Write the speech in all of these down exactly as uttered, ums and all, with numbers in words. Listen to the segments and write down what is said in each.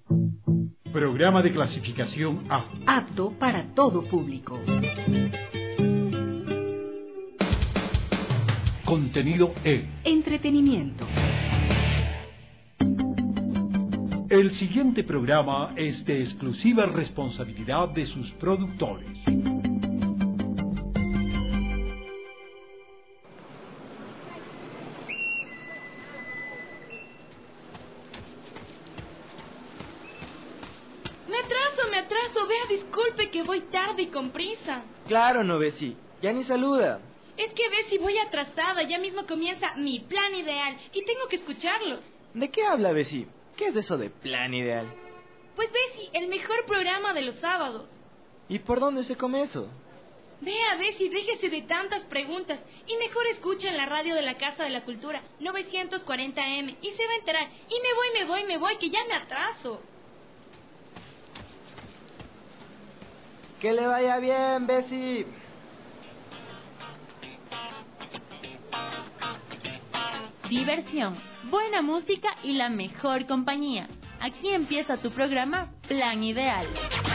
Programa de clasificación A. Apto para todo público. Contenido E. Entretenimiento. El siguiente programa es de exclusiva responsabilidad de sus productores. Disculpe que voy tarde y con prisa. Claro, no, Bessie. Ya ni saluda. Es que Bessie, voy atrasada. Ya mismo comienza mi plan ideal y tengo que escucharlos. ¿De qué habla, Bessie? ¿Qué es eso de plan ideal? Pues Bessie, el mejor programa de los sábados. ¿Y por dónde se come eso? Vea, Bessie, déjese de tantas preguntas y mejor escucha en la radio de la Casa de la Cultura, novecientos cuarenta eme, y se va a enterar. Y me voy, me voy, me voy, que ya me atraso. Que le vaya bien, Bessie. Diversión, buena música y la mejor compañía. Aquí empieza tu programa Plan Ideal.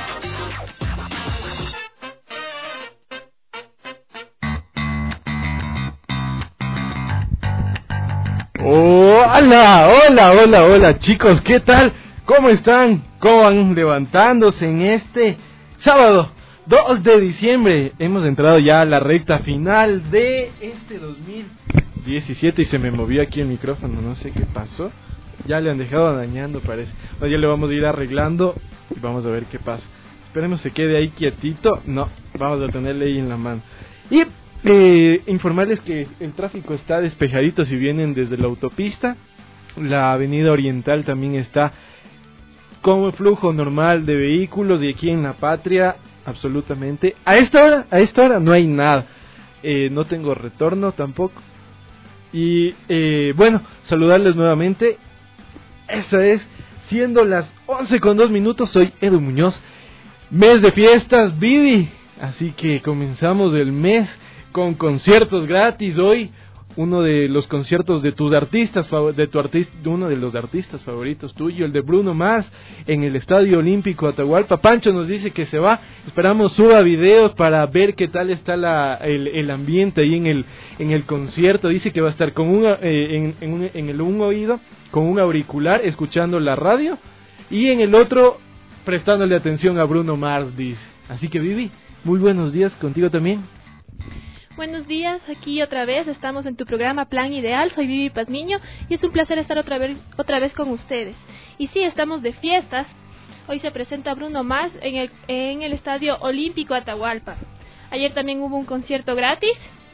Hola, hola, hola, hola, chicos, ¿qué tal? ¿Cómo están? ¿Cómo van levantándose en este sábado dos de diciembre? Hemos entrado ya a la recta final de este dos mil diecisiete y se me movió aquí el micrófono, no sé qué pasó. Ya le han dejado dañando, parece. Bueno, ya le vamos a ir arreglando y vamos a ver qué pasa. Esperemos se quede ahí quietito. No, vamos a tenerle ahí en la mano. Y eh, informarles que el tráfico está despejadito si vienen desde la autopista. La avenida Oriental también está con flujo normal de vehículos, y aquí en La Patria absolutamente a esta hora a esta hora no hay nada. Eh, no tengo retorno tampoco. Y eh, bueno, saludarles nuevamente. Esta es, siendo las once con dos minutos, soy Edu Muñoz. Mes de fiestas, Vivi. Así que comenzamos el mes con conciertos gratis. Hoy uno de los conciertos de tus artistas, de tu artista, uno de los artistas favoritos tuyo, el de Bruno Mars, en el Estadio Olímpico Atahualpa. Pancho nos dice que se va. Esperamos suba videos para ver qué tal está la, el, el ambiente ahí en el en el concierto. Dice que va a estar con un, eh, en, en, un, en el un oído, con un auricular, escuchando la radio, y en el otro prestándole atención a Bruno Mars, dice. Así que, Vivi, muy buenos días, contigo también. Buenos días, aquí otra vez, estamos en tu programa Plan Ideal, soy Vivi Pazmiño y es un placer estar otra vez, otra vez con ustedes. Y sí, estamos de fiestas, hoy se presenta Bruno Mars en el, en el Estadio Olímpico Atahualpa. Ayer también hubo un concierto gratis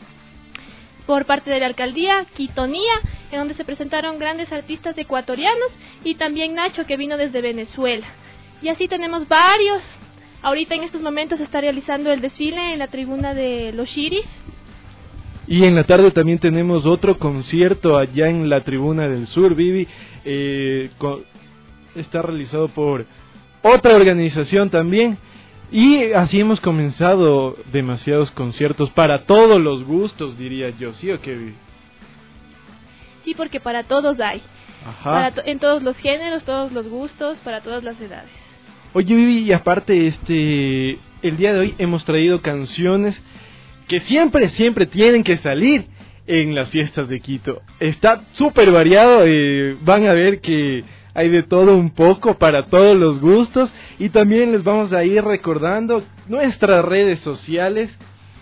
por parte de la Alcaldía Quitonía, en donde se presentaron grandes artistas ecuatorianos y también Nacho, que vino desde Venezuela. Y así tenemos varios. Ahorita en estos momentos se está realizando el desfile en la tribuna de los Chiris. Y en la tarde también tenemos otro concierto allá en la Tribuna del Sur, Vivi. Eh, con, está realizado por otra organización también. Y así hemos comenzado demasiados conciertos para todos los gustos, diría yo. ¿Sí o qué, Vivi? Sí, porque para todos hay. Ajá. Para to- en todos los géneros, todos los gustos, para todas las edades. Oye, Vivi, y aparte, este, el día de hoy hemos traído canciones que siempre, siempre tienen que salir en las fiestas de Quito. Está súper variado, eh, van a ver que hay de todo un poco para todos los gustos, y también les vamos a ir recordando nuestras redes sociales.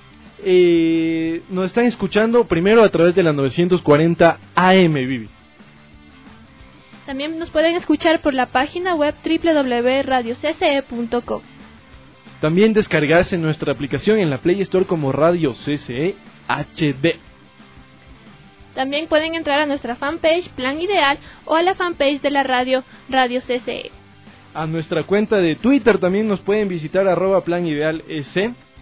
Eh, nos están escuchando primero a través de la novecientos cuarenta A M, Vivi. También nos pueden escuchar por la página web doble u doble u doble u punto radio c c e punto com. También descargarse nuestra aplicación en la Play Store como Radio C C E H D. También pueden entrar a nuestra fanpage Plan Ideal o a la fanpage de la radio Radio C C E. A nuestra cuenta de Twitter también nos pueden visitar, arroba Plan Ideal S.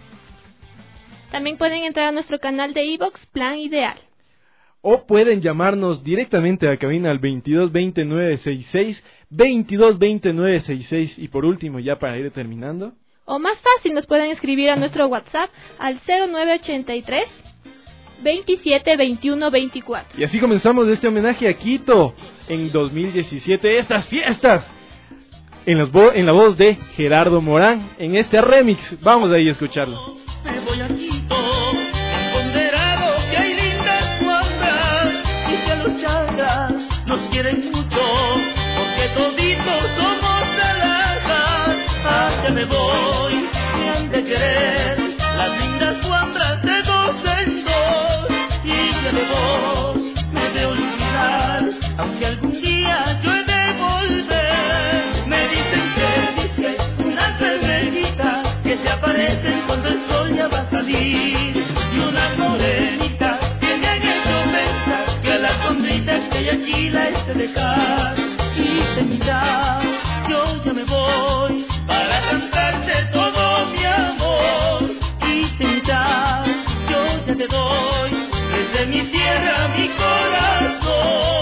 También pueden entrar a nuestro canal de iVoox Plan Ideal. O pueden llamarnos directamente a la cabina al veintidós veinte nueve sesenta y seis, veintidós veinte nueve sesenta y seis. Y por último, ya para ir terminando, o más fácil, nos pueden escribir a nuestro WhatsApp al cero nueve ochenta y tres, veintisiete veintiuno veinticuatro. Y así comenzamos este homenaje a Quito en dos mil diecisiete, estas fiestas. en, los vo- en la voz de Gerardo Morán en este remix. Vamos ahí a escucharlo. Me voy a Quito, empoderado que hay lindas cuadras y que los chagras nos quieren mucho, porque toditos somos aladas. Allá me voy, me han de querer las lindas cuadras de dos en dos, y que de vos me de olvidar, aunque algún día yo he de volver. Me dicen que dice una cervejita que se aparecen cuando el sol ya va a salir, y una morenita que me han hecho pensar que a la sonrisa que ella aquí la es de dejar. Y te mira, yo ya me voy para cantarte todo mi amor. Y te mira, yo ya te doy desde mi tierra mi corazón.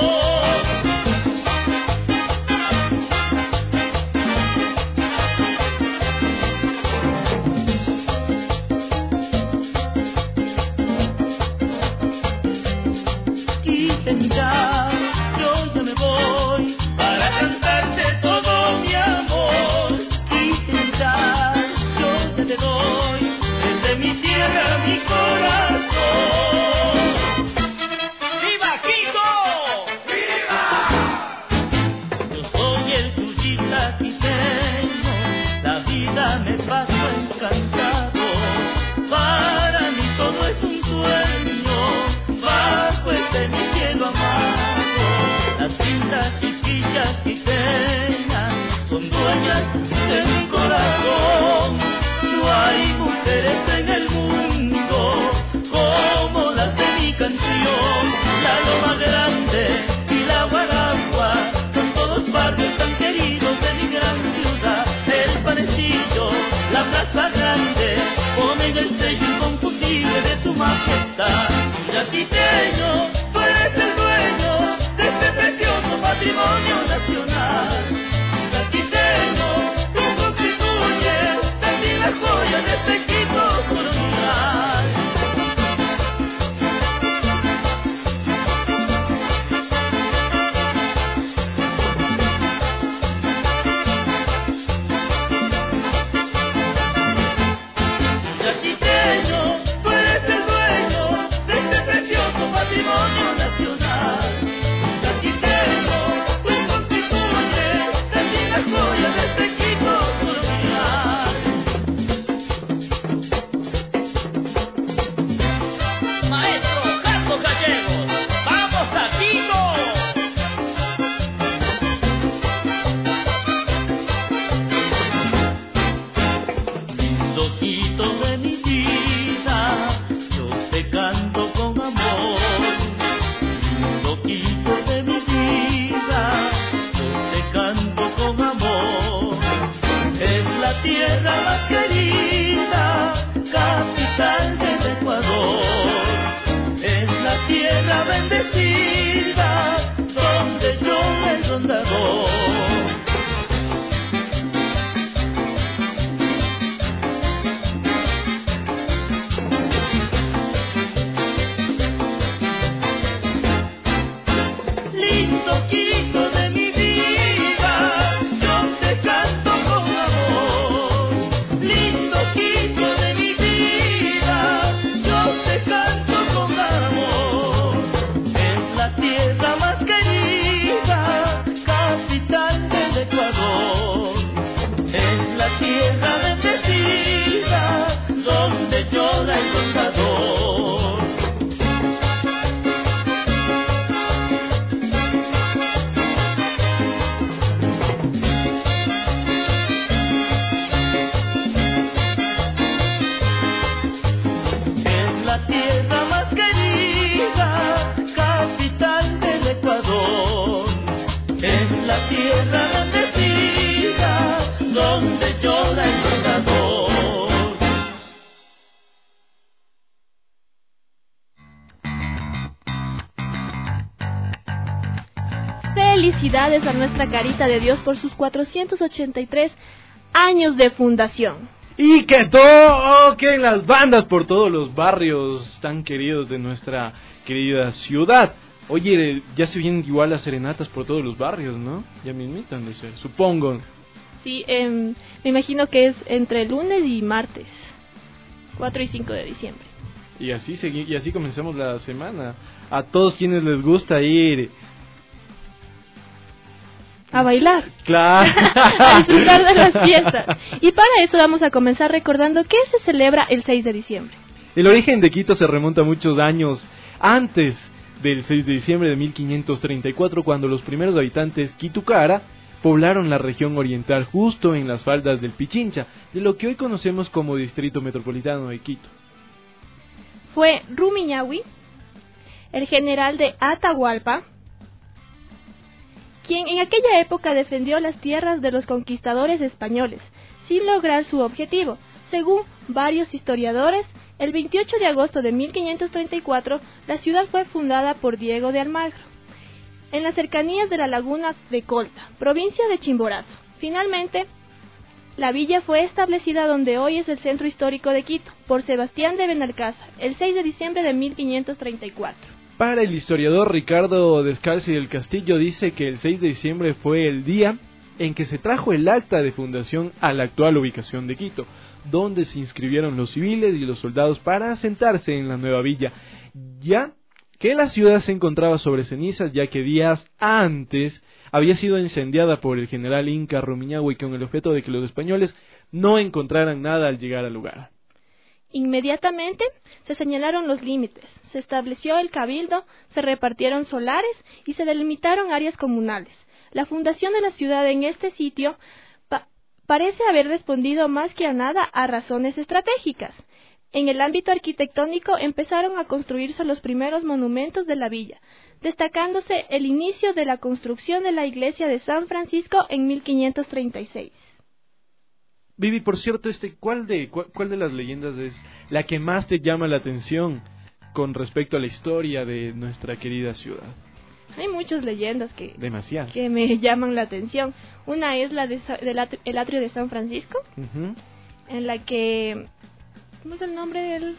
Mira, yo ya me voy para cantarte todo mi amor. Y mira, yo ya te doy desde mi tierra mi corazón. ¡Viva Quito! ¡Viva! Yo soy el turista quiteño, la vida me pasa encantado. Para mí todo es un sueño, bajo este mi cielo amado. Las lindas chiquillas quiteñas son dueñas de mi corazón. No hay mujeres en el mundo como las de mi canción. La Loma Grande y la Guaragua son todos barrios tan queridos de mi gran ciudad. El Panecillo, la Plaza Grande, ponen el sello inconfundible de su majestad. Ya quiteño, tú eres el dueño de este precioso patrimonio nacional. Ya quiteño, tú constituyes también la joya de este equipo colonial. Ya quiteño, tú eres el dueño de este precioso patrimonio nacional. Ya quiteño, tú constituyes también la joya de este equipo colonial. Maestro Carlos Gallegos, ¡vamos a Quito! Lindo Quito de mi vida, yo te canto con amor. Lindo Quito de mi vida, yo te canto con amor. Es la tierra más querida, capital del Ecuador. Es la tierra bendecida, donde yo el rondador. Lindo Quito de mi vida, yo te canto con amor. Lindo Quito de mi vida, yo te canto con amor. Es la tierra más querida, capital del Ecuador. Es la tierra bendecida, donde llora el contador. Es la tierra más querida, capital del Ecuador. Es la tierra bendecida, donde llora el contador. Felicidades a nuestra Carita de Dios por sus cuatrocientos ochenta y tres años de fundación. Y que toquen las bandas por todos los barrios tan queridos de nuestra querida ciudad. Oye, ya se vienen igual las serenatas por todos los barrios, ¿no? Ya mismito han de ser, supongo. Sí, eh, me imagino que es entre lunes y martes, cuatro y cinco de diciembre. Y así segui- y así comenzamos la semana. A todos quienes les gusta ir... A bailar. Claro. A disfrutar de las fiestas. Y para eso vamos a comenzar recordando que se celebra el seis de diciembre. El origen de Quito se remonta a muchos años antes del seis de diciembre de mil quinientos treinta y cuatro, cuando los primeros habitantes quitucara poblaron la región oriental justo en las faldas del Pichincha, de lo que hoy conocemos como Distrito Metropolitano de Quito. Fue Rumiñahui, el general de Atahualpa, quien en aquella época defendió las tierras de los conquistadores españoles, sin lograr su objetivo. Según varios historiadores, el veintiocho de agosto de mil quinientos treinta y cuatro, la ciudad fue fundada por Diego de Almagro, en las cercanías de la laguna de Colta, provincia de Chimborazo. Finalmente, la villa fue establecida donde hoy es el centro histórico de Quito, por Sebastián de Benalcázar, el seis de diciembre de mil quinientos treinta y cuatro. Para el historiador Ricardo Descalzi del Castillo, dice que el seis de diciembre fue el día en que se trajo el acta de fundación a la actual ubicación de Quito, donde se inscribieron los civiles y los soldados para asentarse en la nueva villa, ya que la ciudad se encontraba sobre cenizas, ya que días antes había sido incendiada por el general Inca Rumiñahui con el objeto de que los españoles no encontraran nada al llegar al lugar. Inmediatamente se señalaron los límites, se estableció el cabildo, se repartieron solares y se delimitaron áreas comunales. La fundación de la ciudad en este sitio pa- parece haber respondido más que a nada a razones estratégicas. En el ámbito arquitectónico empezaron a construirse los primeros monumentos de la villa, destacándose el inicio de la construcción de la iglesia de San Francisco en mil quinientos treinta y seis. Vivi, por cierto, este, ¿cuál de, cuál, cuál de las leyendas es la que más te llama la atención con respecto a la historia de nuestra querida ciudad? Hay muchas leyendas que, Demasiado. que me llaman la atención. Una es la de, del atrio, el atrio de San Francisco, Uh-huh. en la que... ¿Cómo es el nombre del...?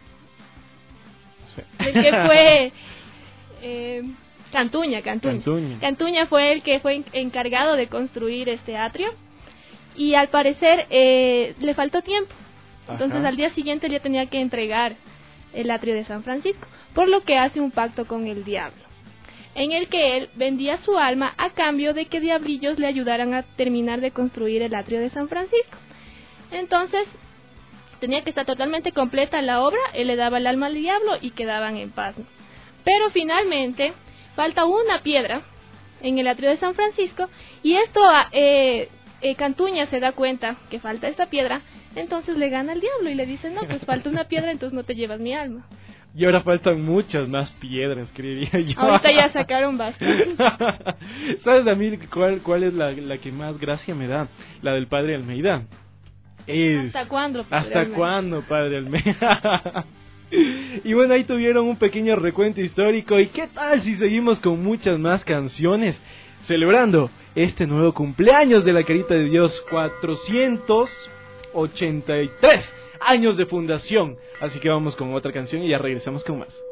Sí. El que fue... Eh, Cantuña, Cantuña. Cantuña. Cantuña fue el que fue en- encargado de construir este atrio. Y al parecer eh, le faltó tiempo. Entonces Ajá. al día siguiente le tenía que entregar el atrio de San Francisco, por lo que hace un pacto con el diablo, en el que él vendía su alma a cambio de que diablillos le ayudaran a terminar de construir el atrio de San Francisco. Entonces tenía que estar totalmente completa la obra, él le daba el alma al diablo y quedaban en paz. Pero finalmente falta una piedra en el atrio de San Francisco, y esto eh, eh, Cantuña se da cuenta que falta esta piedra, entonces le gana al diablo y le dice, no, pues falta una piedra, entonces no te llevas mi alma. Y ahora faltan muchas más piedras, creería yo. Ahorita ya sacaron bastante. ¿Sabes a mí cuál, cuál es la, la que más gracia me da? La del padre Almeida. Es... ¿Hasta cuándo, padre ¿Hasta Almeida? cuándo, padre Almeida? Y bueno, ahí tuvieron un pequeño recuento histórico. ¿Y qué tal si seguimos con muchas más canciones celebrando este nuevo cumpleaños de la Carita de Dios? Cuatrocientos ochenta y tres años de fundación. Así que vamos con otra canción y ya regresamos con más.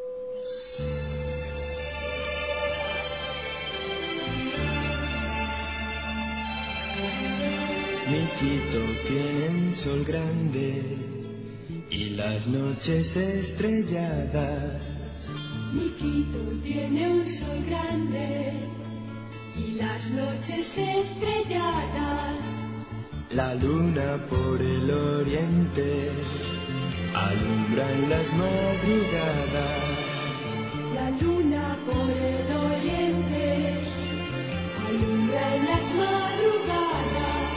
Mi Quito tiene un sol grande y las noches estrelladas. Mi Quito tiene un sol grande y las noches estrelladas. La luna por el oriente alumbra en las madrugadas. La luna por el oriente alumbra en las madrugadas.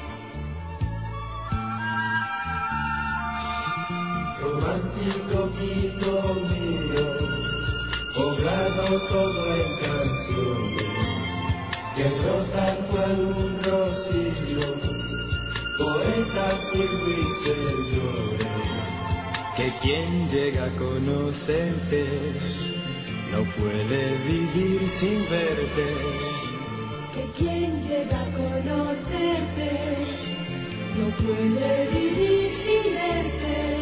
Romántico Quito mío, poblado todo en canciones, que brotan cual un rocío, poetas y ruiseñores, que quien llega a conocerte no puede vivir sin verte. Que quien llega a conocerte no puede vivir sin verte.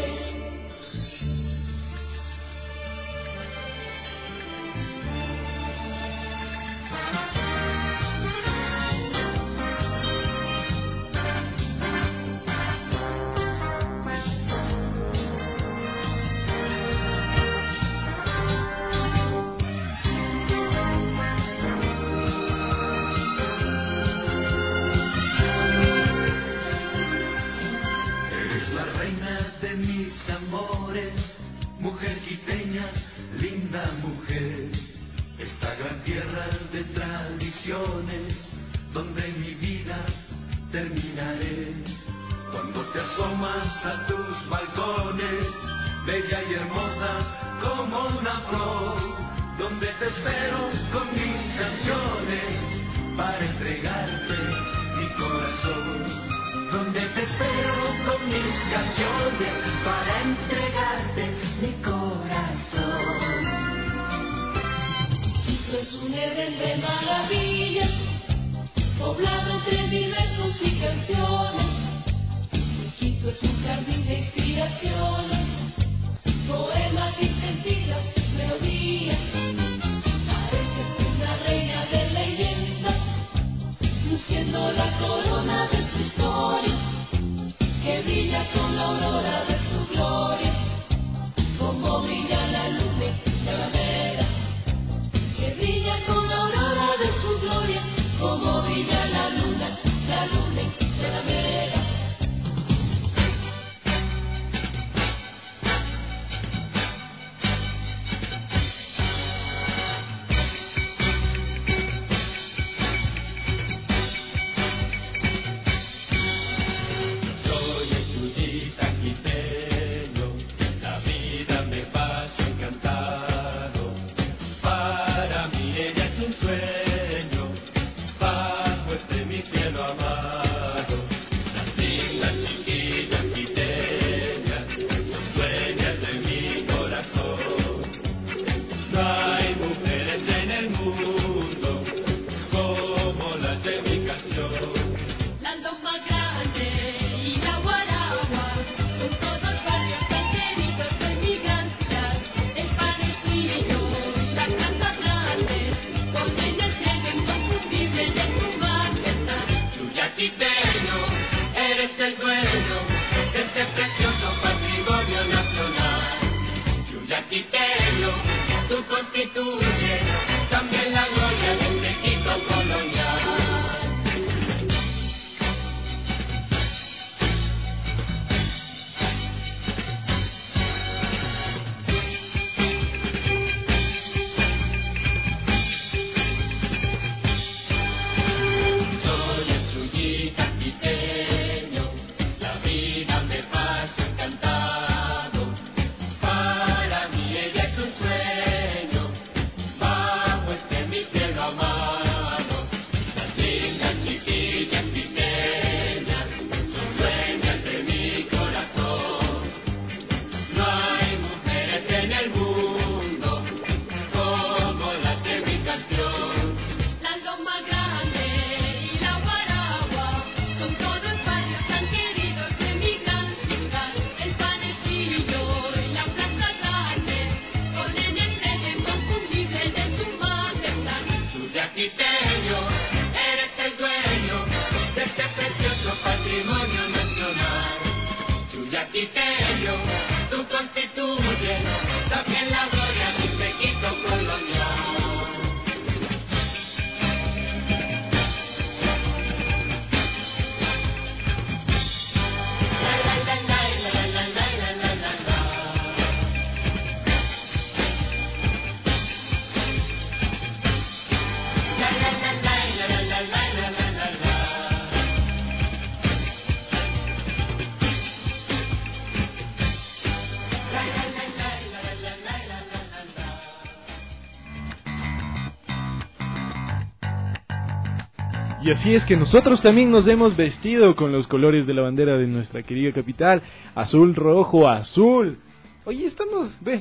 mujer quiteña, linda mujer, esta gran tierra de tradiciones, donde mi vida terminaré. Cuando te asomas a tus balcones, bella y hermosa como una flor, donde te espero con mis canciones para entregarte mi corazón, donde te espero con mis canciones para entregarte mi corazón. Esto es un Edén de maravillas, poblado entre mil versos y canciones. Quito es un jardín de inspiraciones, poemas y sentidas melodías. Pareces una reina de leyendas, luciendo la corona de su historia, que brilla con la aurora de su gloria, como brilla la luna de la vera, que brilla con la aurora de su gloria, como brilla la luna, la luna de la vera. Y así es que nosotros también nos hemos vestido con los colores de la bandera de nuestra querida capital. Azul, rojo, azul. Oye, estamos, ve.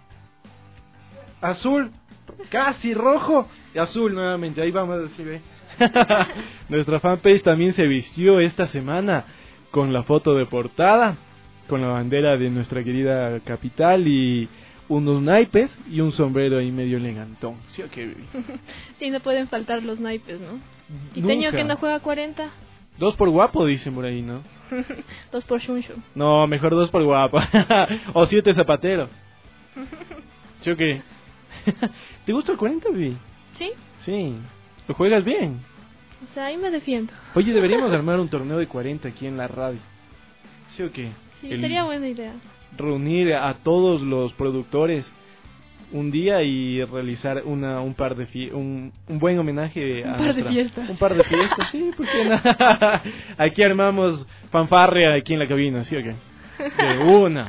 Azul, casi rojo y azul nuevamente. Ahí vamos así, ve. Nuestra fanpage también se vistió esta semana con la foto de portada, con la bandera de nuestra querida capital y unos naipes y un sombrero ahí medio elegantón. ¿Sí o qué, baby? Sí, no pueden faltar los naipes, ¿no? Quiteño que no juega cuarenta. Dos por guapo, dicen por ahí, ¿no? Dos por chuncho. No, mejor dos por guapo. O siete zapatero. ¿Sí o qué? ¿Te gusta el cuarenta, baby? Sí. Sí. ¿Lo juegas bien? O sea, ahí me defiendo. Oye, deberíamos armar un torneo de cuarenta aquí en la radio. ¿Sí o qué? Sí, el... sería buena idea. reunir a todos los productores un día y realizar una un par de fie un, un buen homenaje a un par nuestra, de fiestas. Un par de fiestas, sí, ¿por qué no? Aquí armamos fanfarria aquí en la cabina, ¿sí o qué? De una.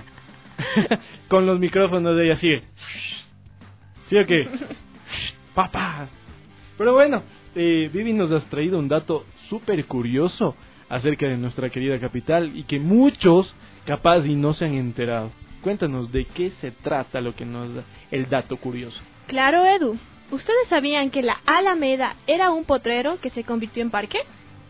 Con los micrófonos de ella así. ¿Sí o qué? Papá. Pero bueno, eh, Vivi, nos has traído un dato súper curioso acerca de nuestra querida capital y que muchos capaz y no se han enterado. Cuéntanos de qué se trata lo que nos da el dato curioso. Claro, Edu. ¿Ustedes sabían que la Alameda era un potrero que se convirtió en parque?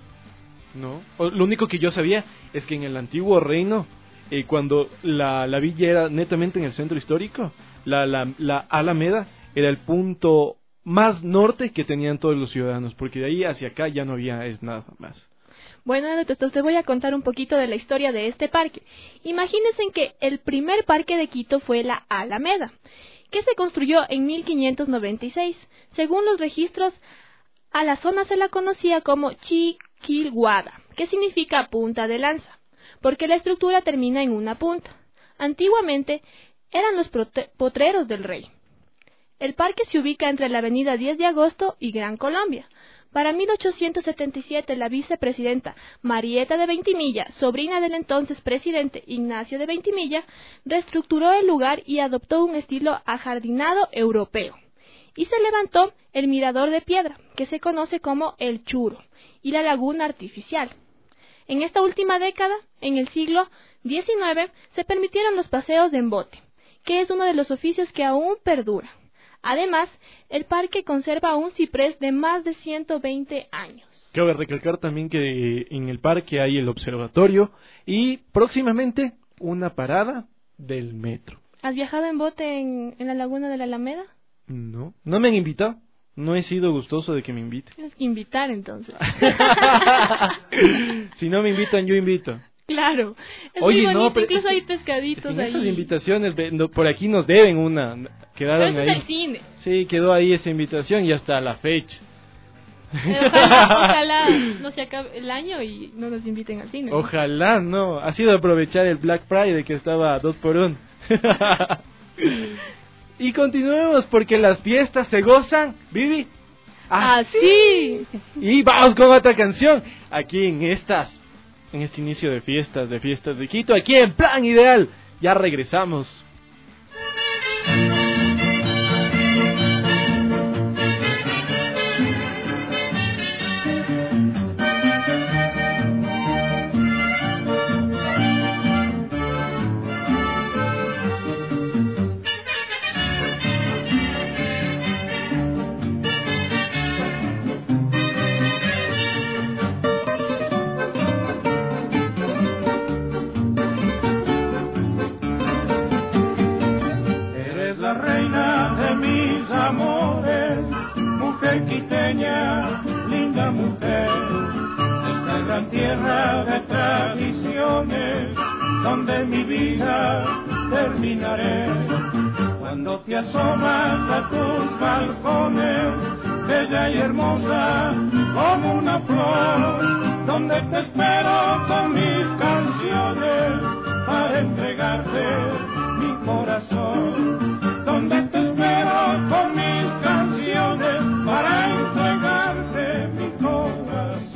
No. O, lo único que yo sabía es que en el antiguo reino, eh, cuando la, la villa era netamente en el centro histórico, la, la, la Alameda era el punto más norte que tenían todos los ciudadanos, porque de ahí hacia acá ya no había es nada más. Bueno, entonces te voy a contar un poquito de la historia de este parque. Imagínense que el primer parque de Quito fue la Alameda, que se construyó en mil quinientos noventa y seis. Según los registros, a la zona se la conocía como Chiquilguada, que significa punta de lanza, porque la estructura termina en una punta. Antiguamente eran los potreros del rey. El parque se ubica entre la avenida diez de agosto y Gran Colombia. Para mil ochocientos setenta y siete, la vicepresidenta Marieta de Ventimilla, sobrina del entonces presidente Ignacio de Ventimilla, reestructuró el lugar y adoptó un estilo ajardinado europeo. Y se levantó el mirador de piedra, que se conoce como el Churo, y la laguna artificial. En esta última década, en el siglo diecinueve, se permitieron los paseos en bote, que es uno de los oficios que aún perdura. Además, el parque conserva un ciprés de más de ciento veinte años. Cabe recalcar también que eh, en el parque hay el observatorio y próximamente una parada del metro. ¿Has viajado en bote en, en la laguna de la Alameda? No, no me han invitado. No he sido gustoso de que me inviten. Tienes que invitar entonces. Si no me invitan, yo invito. Claro, es Oye, muy bonito, no, pero incluso es que, hay pescaditos es que en ahí. esas invitaciones, por aquí nos deben una, quedaron pero ahí. eso es el cine. Sí, quedó ahí esa invitación y hasta la fecha. Eh, ojalá, ojalá no se acabe el año y no nos inviten al cine. ¿No? Ojalá, no, ha sido aprovechar el Black Friday que estaba dos por uno. Y continuemos porque las fiestas se gozan, Vivi. Ah, sí. Y vamos con otra canción aquí en estas en este inicio de fiestas, de fiestas de Quito, aquí en Plan Ideal. Ya regresamos. Tierra de tradiciones, donde mi vida terminaré. Cuando te asomas a tus balcones, bella y hermosa como una flor, donde te espero con mis canciones para entregarte mi corazón, donde te espero con mis canciones para entregarte mi corazón.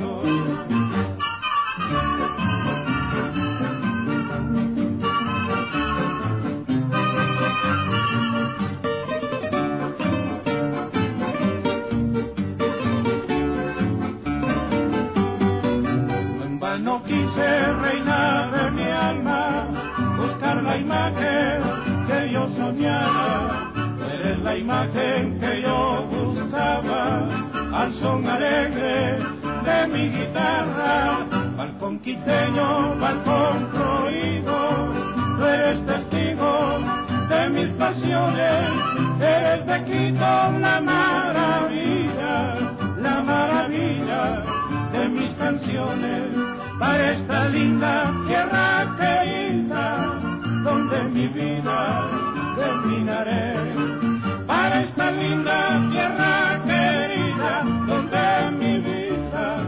No quise, reina de mi alma, buscar la imagen que yo soñaba. Tú eres la imagen que yo buscaba, al son alegre de mi guitarra. Balcón quiteño, balcón prohibido, tú eres testigo de mis pasiones. Eres de Quito la maravilla, la maravilla de mis canciones. Para esta linda tierra querida, donde mi vida terminaré. Para esta linda tierra querida, donde mi vida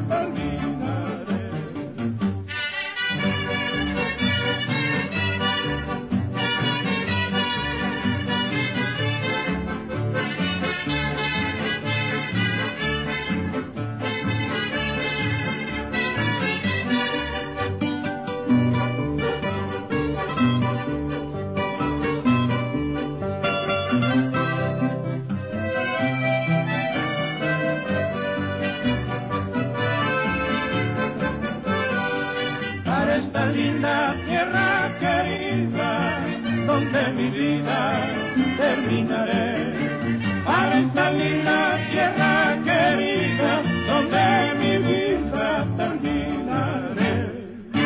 terminaré. esta linda tierra querida, donde mi vida terminaré. Para esta linda tierra querida, donde mi vida terminaré.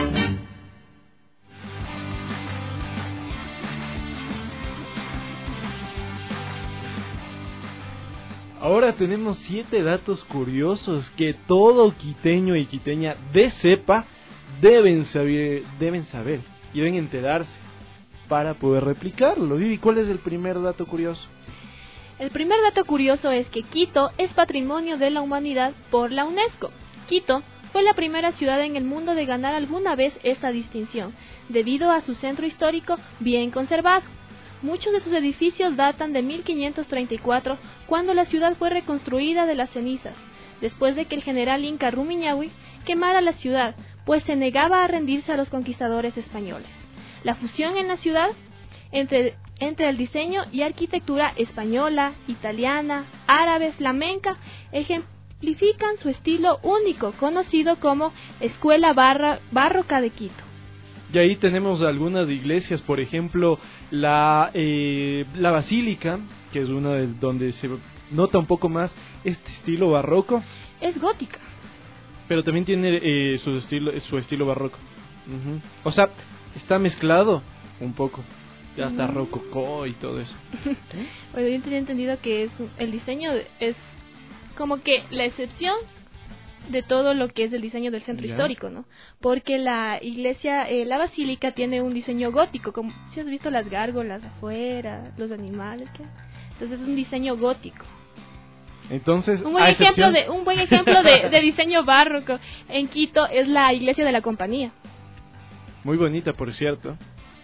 Ahora tenemos siete datos curiosos que todo quiteño y quiteña de cepa deben saber, deben saber y deben enterarse para poder replicarlo. Vivi, ¿cuál es el primer dato curioso? El primer dato curioso es que Quito es Patrimonio de la Humanidad por la UNESCO. Quito fue la primera ciudad en el mundo de ganar alguna vez esta distinción, debido a su centro histórico bien conservado. Muchos de sus edificios datan de mil quinientos treinta y cuatro, cuando la ciudad fue reconstruida de las cenizas, después de que el general inca Rumiñahui quemara la ciudad, pues se negaba a rendirse a los conquistadores españoles. La fusión en la ciudad entre, entre el diseño y arquitectura española, italiana, árabe, flamenca, ejemplifican su estilo único, conocido como Escuela Barra, Barroca de Quito. Y ahí tenemos algunas iglesias, por ejemplo, la eh, la Basílica, que es una de donde se nota un poco más este estilo barroco. Es gótica. Pero también tiene eh, su estilo su estilo barroco. Uh-huh. O sea, está mezclado un poco. Ya está mm. rococó y todo eso. Bueno, yo tenía entendido que es el diseño es como que la excepción de todo lo que es el diseño del centro yeah. histórico, ¿no? Porque la iglesia, eh, la basílica tiene un diseño gótico, como si has visto las gárgolas afuera, los animales, ¿qué? Entonces es un diseño gótico. Entonces, un buen ejemplo de un buen ejemplo de, de diseño barroco en Quito es la iglesia de la Compañía. Muy bonita, por cierto.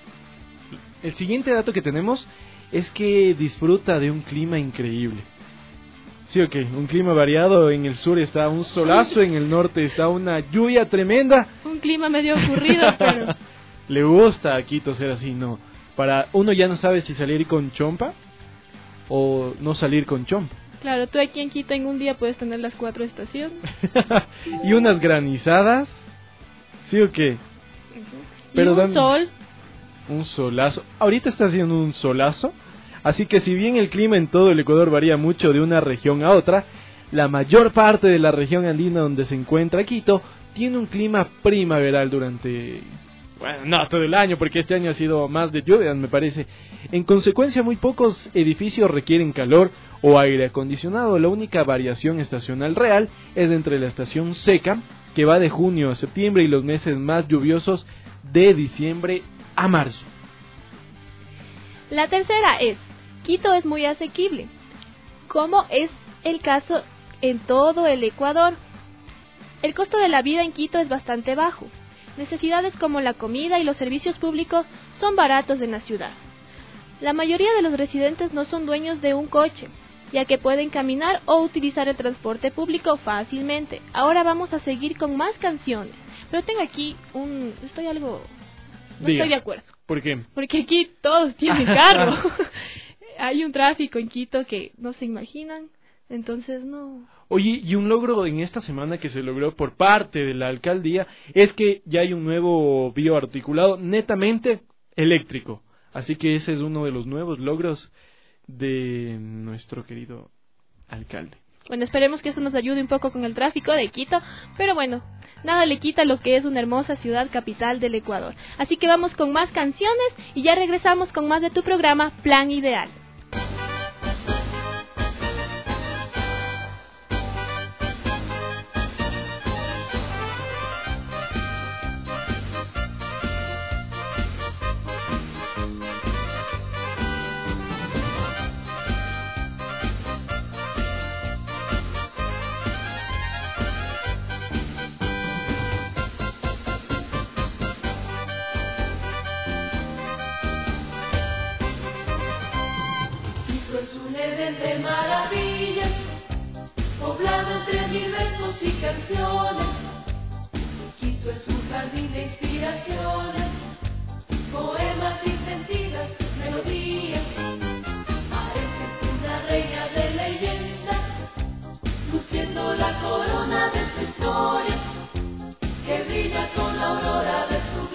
El siguiente dato que tenemos es que disfruta de un clima increíble. Sí, ok, un clima variado. En el sur está un solazo, en el norte está una lluvia tremenda. Un clima medio ocurrido, pero... Le gusta a Quito ser así, ¿no? Para uno ya no sabe si salir con chompa o no salir con chompa. Claro, tú aquí en Quito en un día puedes tener las cuatro estaciones. Y unas granizadas. ¿Sí o qué? Uh-huh. Pero y un dan... sol. Un solazo. Ahorita está haciendo un solazo. Así que si bien el clima en todo el Ecuador varía mucho de una región a otra, la mayor parte de la región andina donde se encuentra Quito tiene un clima primaveral durante, bueno, no todo el año, porque este año ha sido más de lluvias, me parece. En consecuencia, muy pocos edificios requieren calor o aire acondicionado. La única variación estacional real es entre la estación seca, que va de junio a septiembre, y los meses más lluviosos de diciembre a marzo. La tercera es: Quito es muy asequible, como es el caso en todo el Ecuador. El costo de la vida en Quito es bastante bajo. Necesidades como la comida y los servicios públicos son baratos en la ciudad. La mayoría de los residentes no son dueños de un coche, ya que pueden caminar o utilizar el transporte público fácilmente. Ahora vamos a seguir con más canciones, pero tengo aquí un... estoy algo... no Diga, estoy de acuerdo. ¿Por qué? Porque aquí todos tienen carro. Hay un tráfico en Quito que no se imaginan, entonces no... Oye, y un logro en esta semana que se logró por parte de la alcaldía es que ya hay un nuevo bioarticulado netamente eléctrico. Así que ese es uno de los nuevos logros de nuestro querido alcalde. Bueno, esperemos que esto nos ayude un poco con el tráfico de Quito, pero bueno, nada le quita lo que es una hermosa ciudad capital del Ecuador. Así que vamos con más canciones y ya regresamos con más de tu programa Plan Ideal. Es un Edén de maravillas, poblado entre mil versos y canciones. Quito es un jardín de inspiraciones, poemas y sentidas melodías. Parece una reina de leyenda, luciendo la corona de su historia, que brilla con la aurora de su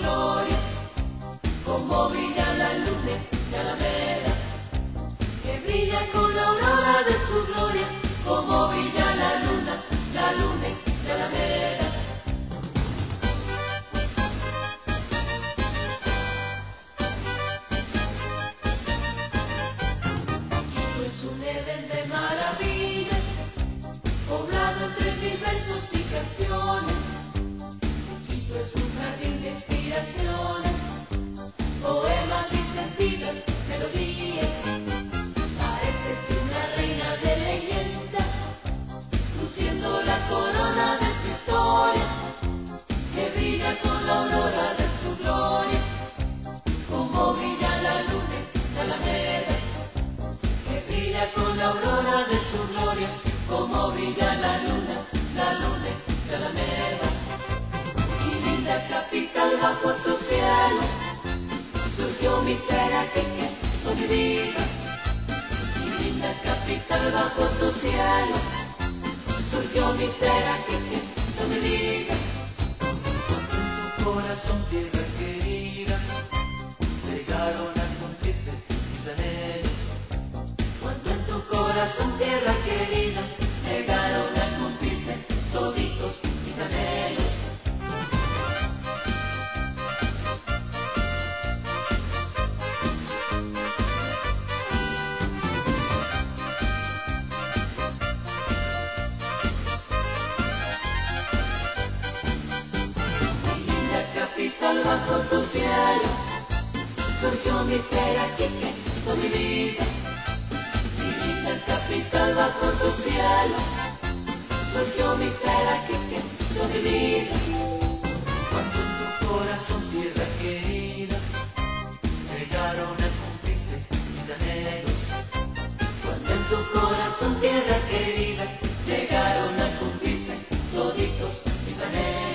con la aurora de su gloria, como brilla la luna de la Alameda, que brilla con la aurora de su gloria, como brilla la luna, la luna de la Alameda. Y linda capital bajo tu cielo, surgió mi tierra que quiero mi vida. Y linda capital bajo tu cielo, surgió mi tierra que quiero mi vida. Corazón, tierra querida, llegaron a cumplirse mis anhelos. Cuando en tu corazón, tierra querida, llegaron a cumplirse toditos mis anhelos. Capital bajo tu cielo, surgió mi tierra que quiero mi vida. Mi linda capital bajo tu cielo, surgió mi tierra que quiero mi vida. Cuando en tu corazón, tierra querida, llegaron a cumplirse mis anhelos. Cuando en tu corazón, tierra querida, llegaron a cumplirse toditos mis anhelos.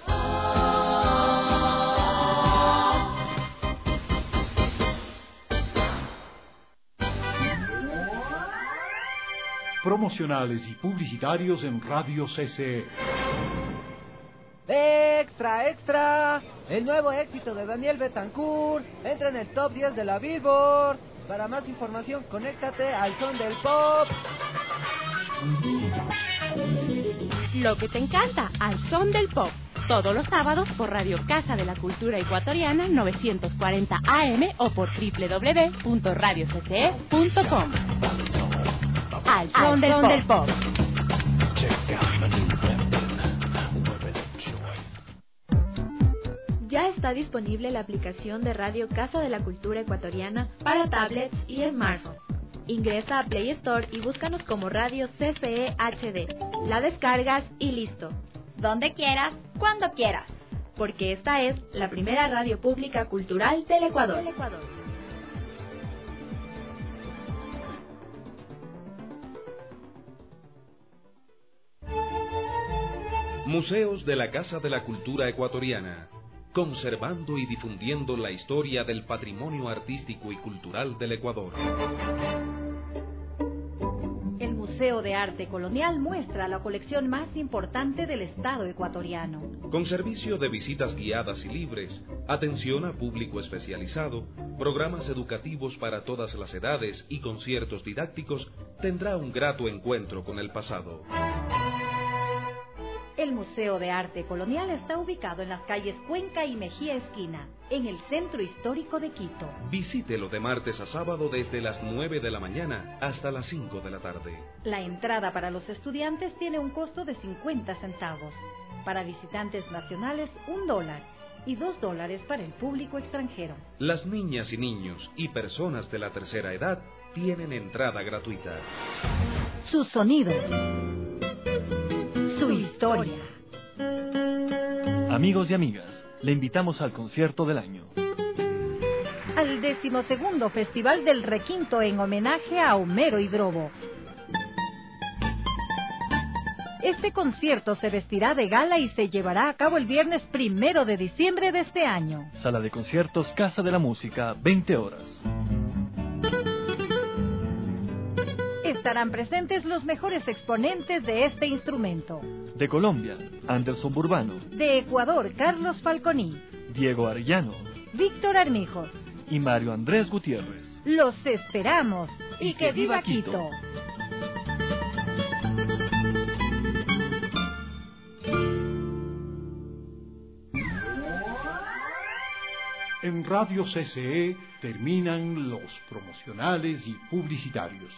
Promocionales y publicitarios en Radio C C E. ¡Extra, extra! El nuevo éxito de Daniel Betancourt entra en el top diez de la Billboard. Para más información, conéctate al Son del Pop. Lo que te encanta, al Son del Pop. Todos los sábados por Radio Casa de la Cultura Ecuatoriana novecientos cuarenta A M o por doble u doble u doble u punto radio c c e punto com. Al Son del, del Pop. Ya está disponible la aplicación de Radio Casa de la Cultura Ecuatoriana para tablets y smartphones. Ingresa a Play Store y búscanos como Radio C C E H D. La descargas y listo. Donde quieras, cuando quieras. Porque esta es la primera radio pública cultural del Ecuador. Del Ecuador. Museos de la Casa de la Cultura Ecuatoriana, conservando y difundiendo la historia del patrimonio artístico y cultural del Ecuador. El Museo de Arte Colonial muestra la colección más importante del Estado ecuatoriano. Con servicio de visitas guiadas y libres, atención a público especializado, programas educativos para todas las edades y conciertos didácticos, tendrá un grato encuentro con el pasado. El Museo de Arte Colonial está ubicado en las calles Cuenca y Mejía Esquina, en el centro histórico de Quito. Visítelo de martes a sábado desde las nueve de la mañana hasta las cinco de la tarde. La entrada para los estudiantes tiene un costo de cincuenta centavos. Para visitantes nacionales, un dólar. Y dos dólares para el público extranjero. Las niñas y niños y personas de la tercera edad tienen entrada gratuita. Su sonido. Su historia. Amigos y amigas, le invitamos al concierto del año. Al decimosegundo Festival del Requinto en homenaje a Homero y Drobo. Este concierto se vestirá de gala y se llevará a cabo el viernes primero de diciembre de este año. Sala de conciertos Casa de la Música, veinte horas. Estarán presentes los mejores exponentes de este instrumento. De Colombia, Anderson Burbano. De Ecuador, Carlos Falconi. Diego Arellano. Víctor Armijos. Y Mario Andrés Gutiérrez. Los esperamos. Y, y que, que viva Quito. Quito. En Radio C C E terminan los promocionales y publicitarios.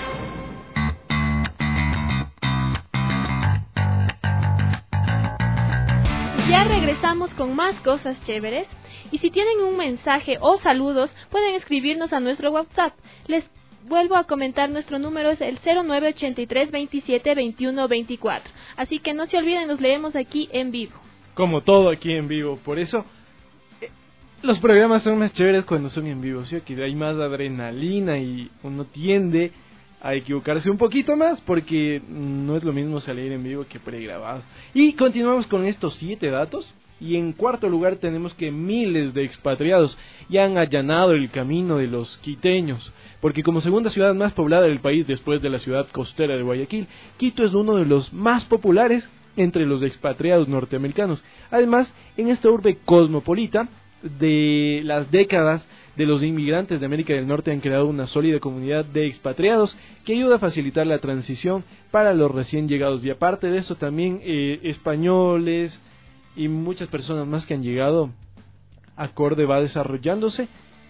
Ya regresamos con más cosas chéveres y si tienen un mensaje o saludos pueden escribirnos a nuestro WhatsApp. Les vuelvo a comentar, nuestro número es el cero nueve ochenta y tres veintisiete veintiuno veinticuatro, así que no se olviden, nos leemos aquí en vivo. como todo aquí en vivo. Por eso eh, los programas son más chéveres cuando son en vivo, ¿sí? Que hay más adrenalina y uno tiende a equivocarse un poquito más porque no es lo mismo salir en vivo que pregrabado. Y continuamos con estos siete datos. Y en cuarto lugar tenemos que miles de expatriados ya han allanado el camino de los quiteños, porque como segunda ciudad más poblada del país después de la ciudad costera de Guayaquil, Quito es uno de los más populares entre los expatriados norteamericanos. Además, en esta urbe cosmopolita, de las décadas de los inmigrantes de América del Norte han creado una sólida comunidad de expatriados que ayuda a facilitar la transición para los recién llegados. Y aparte de eso también eh, españoles y muchas personas más que han llegado, acorde va desarrollándose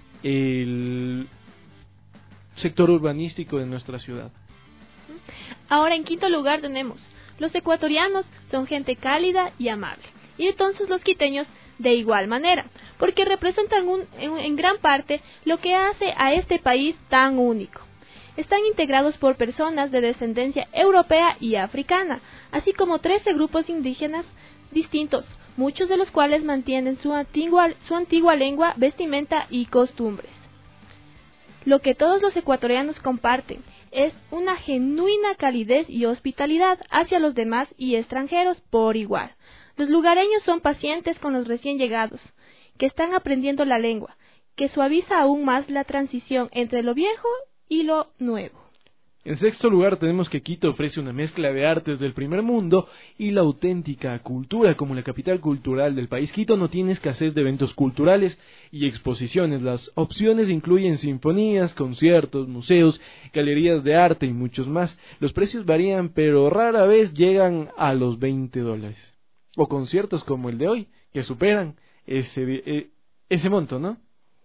el sector urbanístico de nuestra ciudad. Ahora en quinto lugar tenemos, los ecuatorianos son gente cálida y amable, y entonces los quiteños de igual manera, porque representan un, en, en gran parte lo que hace a este país tan único. Están integrados por personas de descendencia europea y africana, así como trece grupos indígenas distintos, muchos de los cuales mantienen su antigua, su antigua lengua, vestimenta y costumbres. Lo que todos los ecuatorianos comparten es una genuina calidez y hospitalidad hacia los demás y extranjeros por igual. Los lugareños son pacientes con los recién llegados, que están aprendiendo la lengua, que suaviza aún más la transición entre lo viejo y lo nuevo. En sexto lugar tenemos que Quito ofrece una mezcla de artes del primer mundo y la auténtica cultura. Como la capital cultural del país, Quito no tiene escasez de eventos culturales y exposiciones. Las opciones incluyen sinfonías, conciertos, museos, galerías de arte y muchos más. Los precios varían, pero rara vez llegan a los veinte dólares. O conciertos como el de hoy, que superan ese, eh, ese monto, ¿no?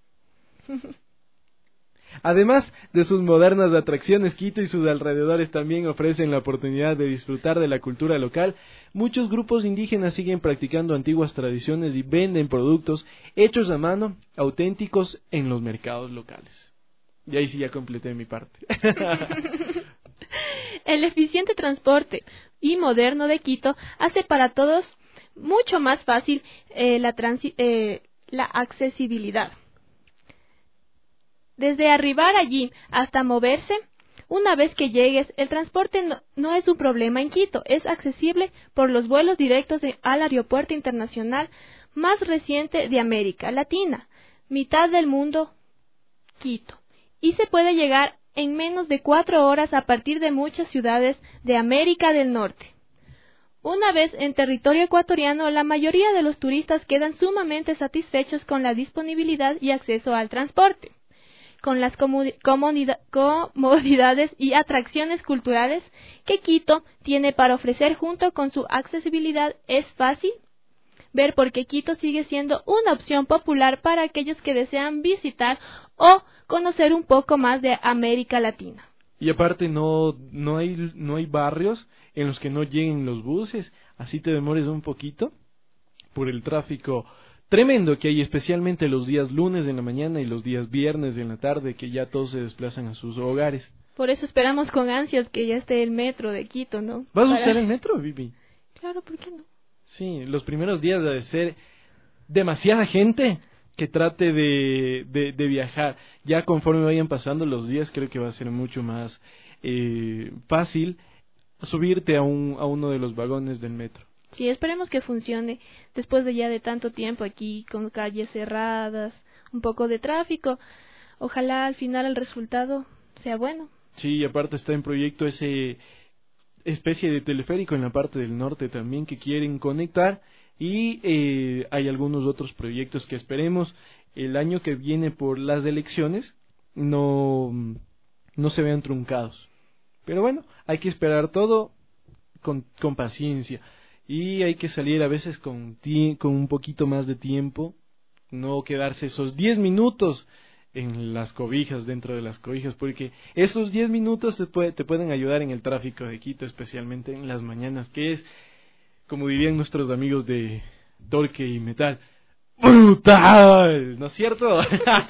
Además de sus modernas atracciones, Quito y sus alrededores también ofrecen la oportunidad de disfrutar de la cultura local. Muchos grupos indígenas siguen practicando antiguas tradiciones y venden productos hechos a mano, auténticos en los mercados locales. Y ahí sí ya completé mi parte. El eficiente transporte y moderno de Quito hace para todos mucho más fácil eh, la, transi- eh, la accesibilidad. Desde arribar allí hasta moverse, una vez que llegues, el transporte no, no es un problema en Quito, es accesible por los vuelos directos de, al aeropuerto internacional más reciente de América Latina, mitad del mundo, Quito, y se puede llegar en menos de cuatro horas a partir de muchas ciudades de América del Norte. Una vez en territorio ecuatoriano, la mayoría de los turistas quedan sumamente satisfechos con la disponibilidad y acceso al transporte, con las comodidades y atracciones culturales que Quito tiene para ofrecer junto con su accesibilidad. Es fácil ver por qué Quito sigue siendo una opción popular para aquellos que desean visitar o conocer un poco más de América Latina. Y aparte no, no hay, no hay barrios en los que no lleguen los buses, así te demores un poquito por el tráfico tremendo que hay, especialmente los días lunes en la mañana y los días viernes en la tarde, que ya todos se desplazan a sus hogares. Por eso esperamos con ansias que ya esté el metro de Quito, ¿no? ¿Vas Para... a usar el metro, Vivi? Claro, ¿por qué no? Sí, los primeros días debe ser demasiada gente que trate de, de, de viajar. Ya conforme vayan pasando los días, creo que va a ser mucho más eh, fácil subirte a, un, a uno de los vagones del metro. Sí, esperemos que funcione después de ya de tanto tiempo aquí con calles cerradas, un poco de tráfico. Ojalá al final el resultado sea bueno. Sí, y aparte está en proyecto ese especie de teleférico en la parte del norte también que quieren conectar, y eh, hay algunos otros proyectos que esperemos el año que viene por las elecciones no, no se vean truncados. Pero bueno, hay que esperar todo con, con paciencia. Y hay que salir a veces con, tie- con un poquito más de tiempo, no quedarse esos diez minutos en las cobijas, dentro de las cobijas, porque esos diez minutos te, puede, te pueden ayudar en el tráfico de Quito, especialmente en las mañanas, que es, como dirían nuestros amigos de Torque y Metal, brutal, ¿no es cierto?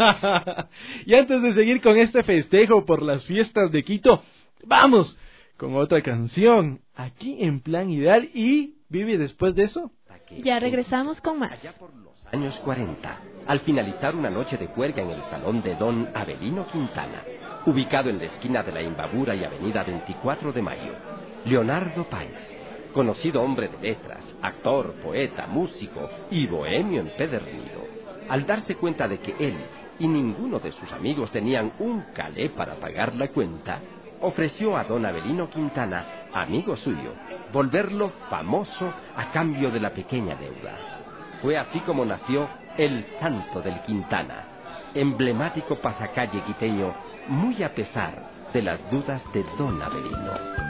Y antes de seguir con este festejo por las fiestas de Quito, vamos con otra canción, aquí en Plan Ideal. Y Vivi, después de eso, Hasta que... Ya regresamos con más. Allá por los años cuarenta, al finalizar una noche de juerga en el salón de don Avelino Quintana, ubicado en la esquina de la Imbabura y avenida veinticuatro de mayo, Leonardo Páez, conocido hombre de letras, actor, poeta, músico y bohemio empedernido, al darse cuenta de que él y ninguno de sus amigos tenían un calé para pagar la cuenta, ofreció a don Avelino Quintana, amigo suyo, volverlo famoso a cambio de la pequeña deuda. Fue así como nació el Santo del Quintana, emblemático pasacalle quiteño, muy a pesar de las dudas de don Avelino.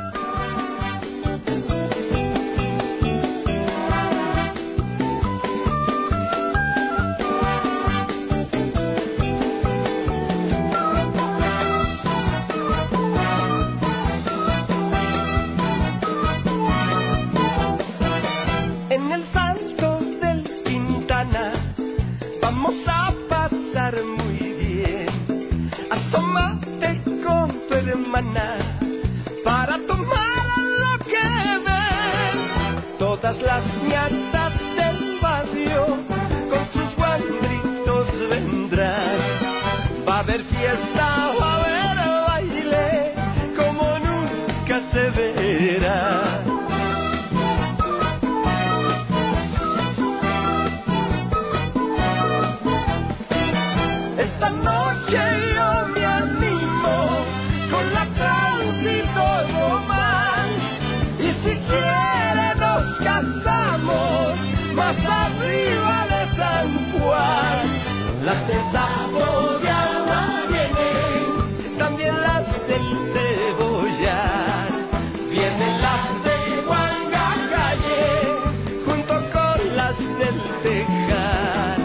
Para tomar lo que ven todas las ñatas del barrio, con sus guandritos vendrán. Va a haber fiesta, va a haber baile, como nunca se verá. Esta noche yo me animo con la transito más, y si quiere nos casamos más arriba de San Juan. Las de Tapo de Agua vienen, también las del Cebollar, vienen las de Huangacalle junto con las del Tejar.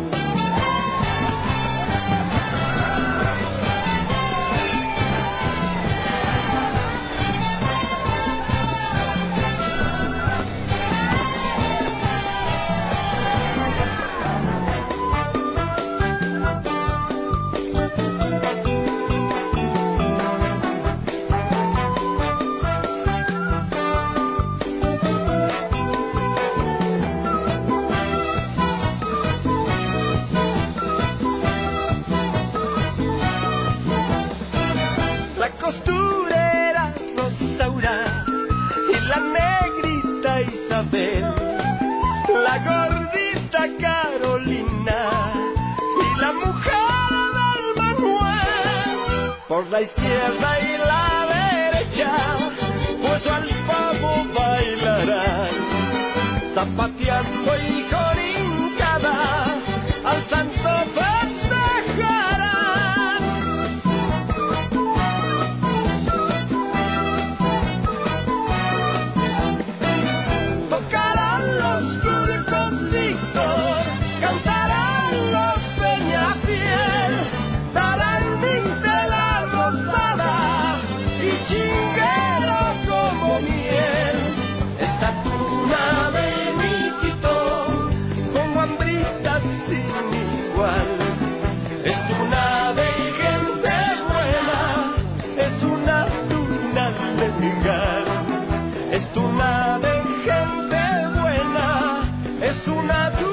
Costurera Rosaura y la negrita Isabel, la gordita Carolina y la mujer del Manuel, por la izquierda y la derecha, pues al pavo bailarán, zapateando y corincada, al santo festejarán. Cantarán los Peñafiel, darán vintela rosada y chinguero como miel. Esta tuna de mi Quito, con guambritas sin igual. Es tuna de gente buena, es una tuna legal. Es tuna de gente buena, es una tuna.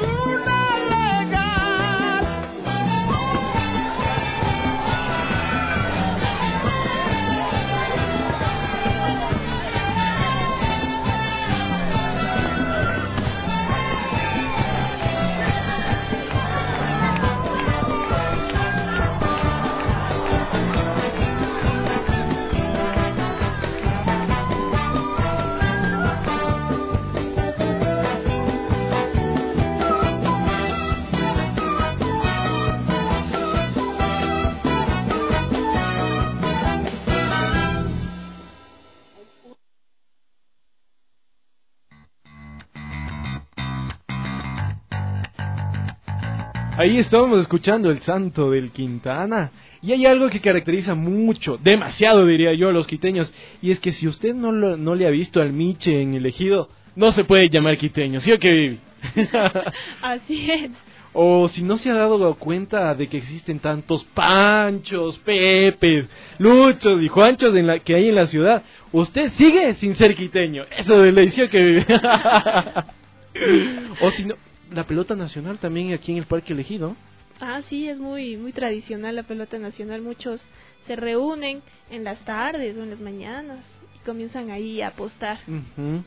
Ahí estábamos escuchando el Santo del Quintana. Y hay algo que caracteriza mucho, demasiado diría yo, a los quiteños. Y es que si usted no, lo, no le ha visto al Miche en el Ejido, no se puede llamar quiteño, ¿sí o qué, Vivi? Así es. O si no se ha dado cuenta de que existen tantos Panchos, Pepes, Luchos y Juanchos en la, que hay en la ciudad, usted sigue sin ser quiteño. Eso de la edición que vive. O si no, la pelota nacional también aquí en el Parque Elegido. Ah, sí, es muy muy tradicional la pelota nacional. Muchos se reúnen en las tardes o en las mañanas y comienzan ahí a apostar. Uh-huh.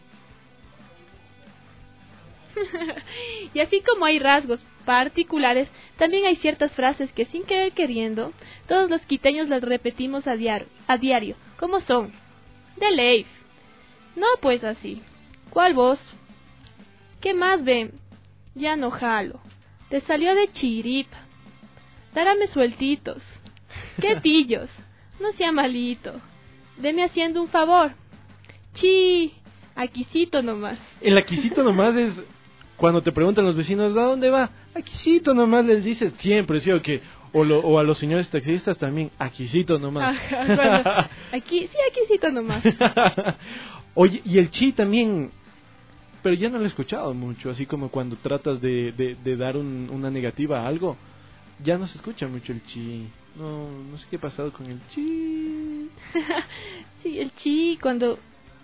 Y así como hay rasgos particulares, también hay ciertas frases que sin querer queriendo, todos los quiteños las repetimos a diario, a diario. ¿Cómo son? De ley. No, pues así. ¿Cuál voz? ¿Qué más ven? Ya no jalo. Te salió de chiripa. Dárame sueltitos. ¿Qué tillos? No sea malito. Deme haciendo un favor. Chi, aquisito nomás. El aquisito nomás es cuando te preguntan los vecinos, ¿a dónde va? Aquisito nomás les dices siempre, ¿sí o qué? O, lo, o a los señores taxistas también, aquisito nomás. Ajá, cuando, aquí, sí, aquisito nomás. Oye, y el chi también, pero ya no lo he escuchado mucho, así como cuando tratas de, de, de dar un, una negativa a algo, ya no se escucha mucho el chi. No, no sé qué ha pasado con el chi. Sí, el chi, cuando...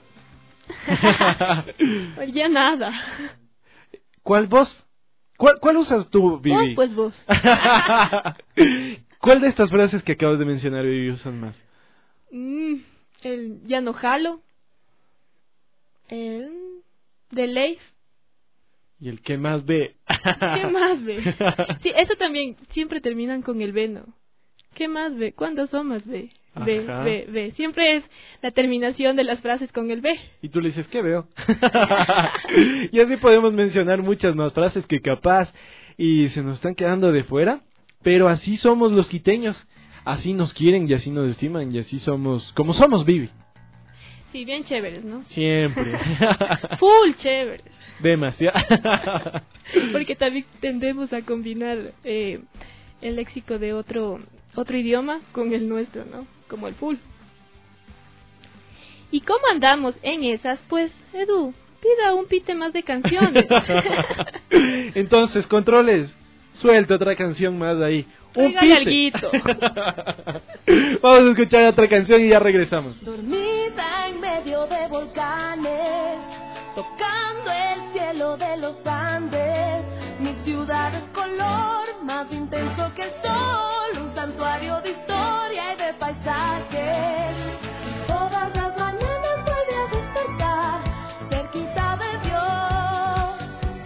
ya nada. ¿Cuál voz? ¿Cuál, cuál usas tú, Vivi? Vos, pues vos. ¿Cuál de estas frases que acabas de mencionar, Vivi, usan más? Mm, el ya no jalo. El de ley. Y el que más ve. ¿Qué más ve? Sí, eso también siempre terminan con el ve, ¿no? ¿Qué más ve? ¿Cuántos son más ve? Ve, Ajá. ve, ve. Siempre es la terminación de las frases con el ve. Y tú le dices, ¿qué veo? Y así podemos mencionar muchas más frases que capaz y se nos están quedando de fuera. Pero así somos los quiteños. Así nos quieren y así nos estiman y así somos, como somos, Vivi. Sí, bien chéveres, ¿no? Siempre. Full chéveres. Demasiado. Porque también tendemos a combinar eh, el léxico de otro otro idioma con el nuestro, ¿no? Como el full. ¿Y cómo andamos en esas? Pues, Edu, pida un pite más de canciones. Entonces, controles, suelta otra canción más ahí. Un Regale pite. alguito. Vamos a escuchar otra canción y ya regresamos. Dormida en medio de volcanes, tocando el cielo de los Andes, mi ciudad es color más intenso que el sol, un santuario de historia y de paisajes. Todas las mañanas vuelve a despertar, cerquita de Dios.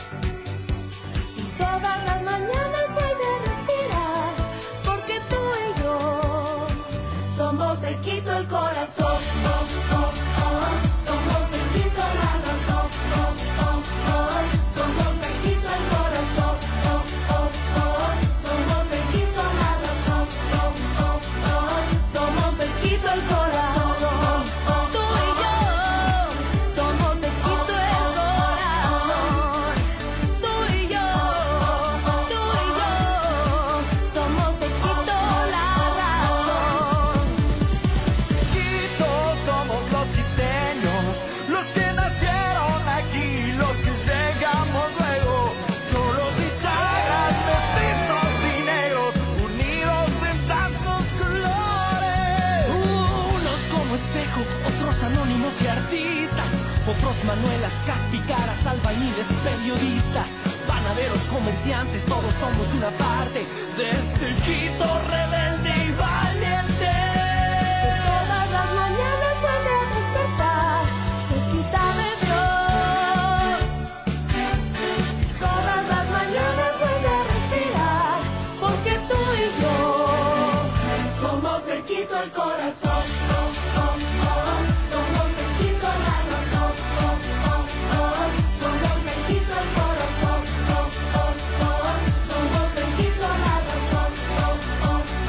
Y todas las mañanas vuelve a respirar, porque tú y yo somos de Quito el corazón. Oh, oh, oh, somos de Quito la razón. Oh, oh, oh, somos de Quito el corazón. Oh, oh, oh, somos de Quito la razón. Oh, oh, oh, somos de Quito el corazón. Tú y yo somos de Quito el corazón. Tú y yo, tú y yo somos de Quito la razón. Quito somos los quiteños, los que nacieron aquí, los que llegamos luego, solos bisagras, mestizos y negros, unidos en tantos colores. Unos como espejo, otros anónimos y artistas, otros manuelas, caras, albañiles, periodistas, panaderos, comerciantes, todos somos una parte de este Quito rebelde y valiente. Todas las mañanas vuelve a despertar, cerquita de Dios. Todas las mañanas vuelve a respirar, porque tú y yo somos de Quito el corazón. Oh, oh, oh, somos de Quito la razón. Oh, oh, oh, somos de Quito el corazón. Oh, oh, oh, somos de Quito la razón. Oh, oh,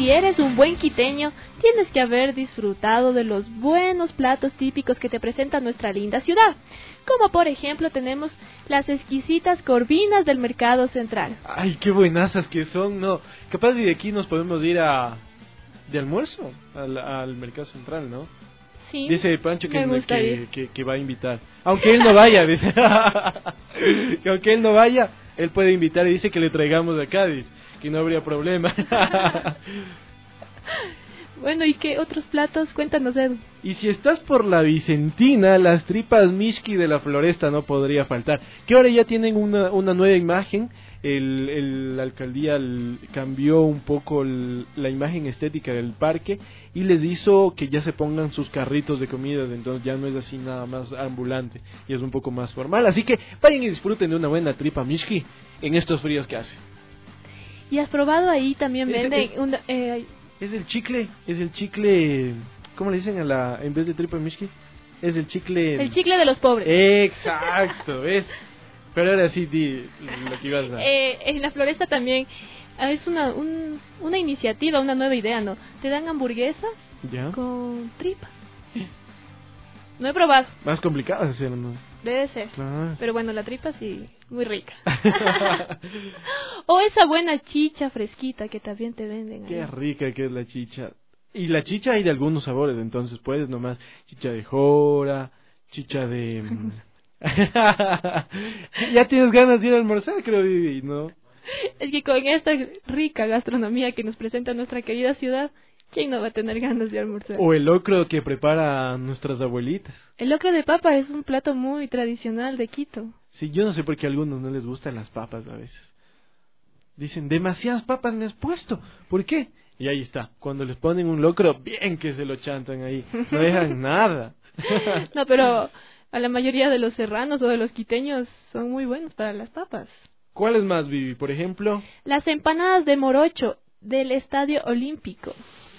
si eres un buen quiteño, tienes que haber disfrutado de los buenos platos típicos que te presenta nuestra linda ciudad. Como por ejemplo tenemos las exquisitas corvinas del Mercado Central. Ay, qué buenazas que son, ¿no? Capaz de aquí nos podemos ir a de almuerzo al, al Mercado Central, ¿no? Sí, dice Pancho que, me que, que, que va a invitar. Aunque él no vaya, dice. Que aunque él no vaya, él puede invitar y dice que le traigamos a Cádiz, que no habría problema. Bueno, ¿y qué otros platos? Cuéntanos, Edu. Y si estás por la Vicentina, las tripas Mishki de la Floresta no podría faltar. Que ahora ya tienen una, una nueva imagen. El, el, la alcaldía el, cambió un poco el, la imagen estética del parque y les hizo que ya se pongan sus carritos de comidas. Entonces ya no es así nada más ambulante y es un poco más formal. Así que vayan y disfruten de una buena tripa Mishki en estos fríos que hace. ¿Y has probado ahí también Es- venden es- una, eh, Es el chicle, es el chicle, ¿cómo le dicen a la, en vez de tripa Mishki? Es el chicle... el chicle de los pobres? Exacto, ¿ves? Pero ahora sí, di lo que ibas a... Eh, en la Floresta también ah, es una un, una iniciativa, una nueva idea, ¿no? Te dan hamburguesas ¿Ya? con tripa. No he probado, Más complicado de hacer, ¿no? debe ser. Claro. Pero bueno, la tripa sí, muy rica. O esa buena chicha fresquita que también te venden ahí. Qué rica que es la chicha. Y la chicha hay de algunos sabores, entonces puedes nomás chicha de jora, chicha de... mm, ya tienes ganas de ir a almorzar, creo, Vivi, ¿no? Es que con esta rica gastronomía que nos presenta nuestra querida ciudad, ¿quién no va a tener ganas de almorzar? O el locro que preparan nuestras abuelitas. El locro de papa es un plato muy tradicional de Quito. Sí, yo no sé por qué a algunos no les gustan las papas a veces. Dicen, demasiadas papas me has puesto. ¿Por qué? Y ahí está. Cuando les ponen un locro, bien que se lo chantan ahí. No dejan nada. No, pero a la mayoría de los serranos o de los quiteños son muy buenos para las papas. ¿Cuál es más, Vivi? Por ejemplo, Las empanadas de morocho del Estadio Olímpico.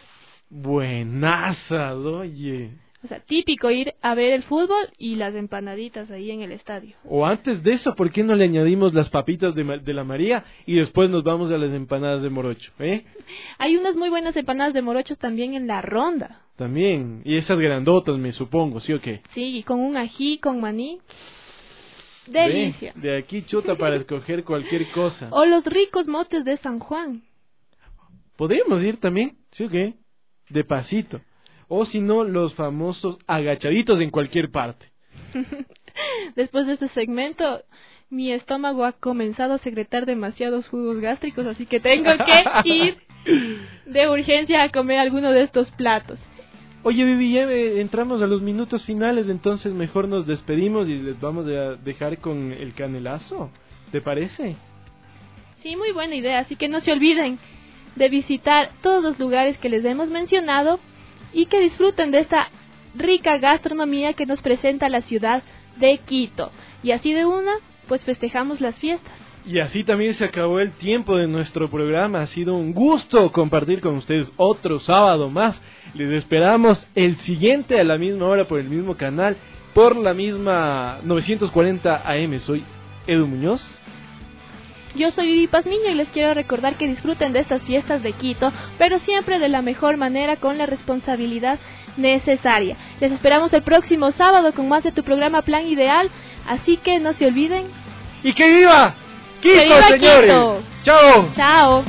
buenazas, oye. O sea, típico ir a ver el fútbol y las empanaditas ahí en el estadio. O antes de eso, ¿por qué no le añadimos las papitas de, Ma- de la María y después nos vamos a las empanadas de morocho, eh? Hay unas muy buenas empanadas de morochos también en la Ronda. También. Y esas grandotas, me supongo, ¿sí o qué? Sí, con un ají, con maní. Delicia. Ve, de aquí chuta para escoger cualquier cosa. O los ricos motes de San Juan. Podríamos ir también, ¿sí o qué? De pasito. O si no, los famosos agachaditos en cualquier parte. Después de este segmento, mi estómago ha comenzado a secretar demasiados jugos gástricos, así que tengo que ir de urgencia a comer alguno de estos platos. Oye, Vivi, ya eh, entramos a los minutos finales, entonces mejor nos despedimos y les vamos a dejar con el canelazo. ¿Te parece? Sí, muy buena idea, así que no se olviden de visitar todos los lugares que les hemos mencionado y que disfruten de esta rica gastronomía que nos presenta la ciudad de Quito. Y así de una, pues festejamos las fiestas. Y así también se acabó el tiempo de nuestro programa. Ha sido un gusto compartir con ustedes otro sábado más. Les esperamos el siguiente a la misma hora por el mismo canal, por la misma novecientos cuarenta A M. Soy Edu Muñoz. Yo soy Vivi Pazmiño y les quiero recordar que disfruten de estas fiestas de Quito, pero siempre de la mejor manera, con la responsabilidad necesaria. Les esperamos el próximo sábado con más de tu programa Plan Ideal, así que no se olviden. ¡Y que viva Quito, ¡Que viva señores! Quito! ¡Chao! ¡Chao!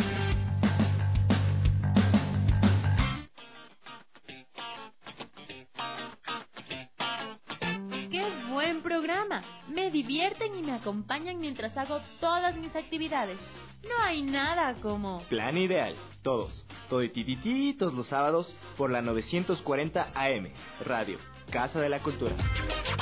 ¡Qué buen programa! Me divierten y me acompañan mientras hago todas mis actividades. No hay nada como... Plan Ideal, todos, toditititos los sábados por la novecientos cuarenta A M, Radio, Casa de la Cultura.